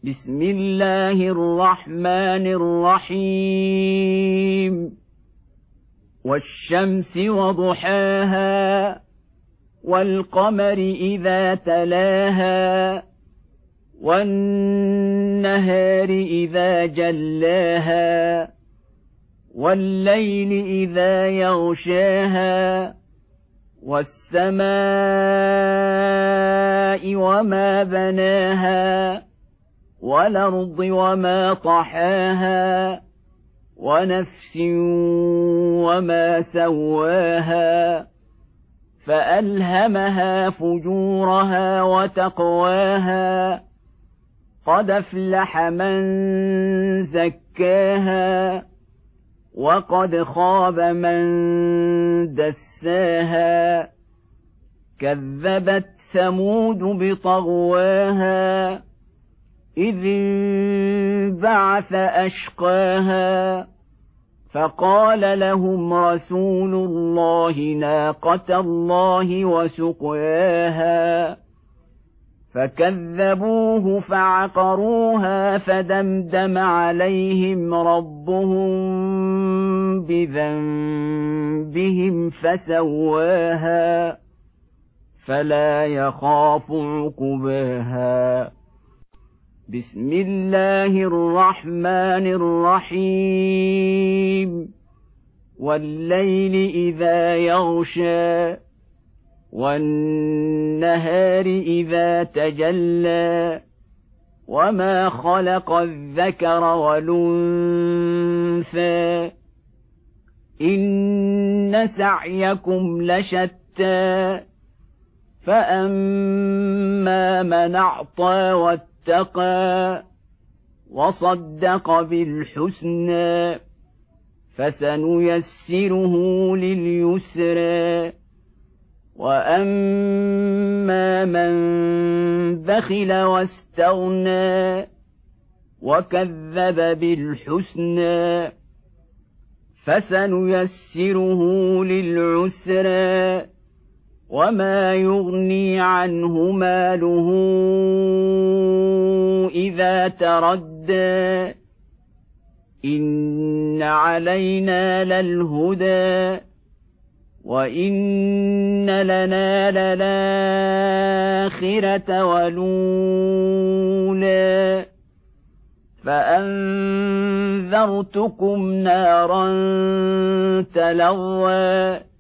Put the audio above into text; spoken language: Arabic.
بسم الله الرحمن الرحيم والشمس وضحاها والقمر إذا تلاها والنهار إذا جلاها والليل إذا يغشاها والسماء وما بناها والأرض وما طحاها ونفس وما سواها فألهمها فجورها وتقواها قد أفلح من زكاها وقد خاب من دساها كذبت ثمود بطغواها إذ انبعث أشقاها فقال لهم رسول الله ناقة الله وسقياها فكذبوه فعقروها فدمدم عليهم ربهم بذنبهم فسواها فلا يخاف عقباها بسم الله الرحمن الرحيم والليل إذا يغشى والنهار إذا تجلى وما خلق الذكر والأنثى إن سعيكم لشتى فأما من أعطى واتقى وصدق بالحسنى فسنيسره لليسرى وأما من بخل واستغنى وكذب بالحسنى فسنيسره للعسرى وما يغني عنه ماله إذا تردى إن علينا للهدى وإن لنا للآخرة والأولى فأنذرتكم نارا تلظى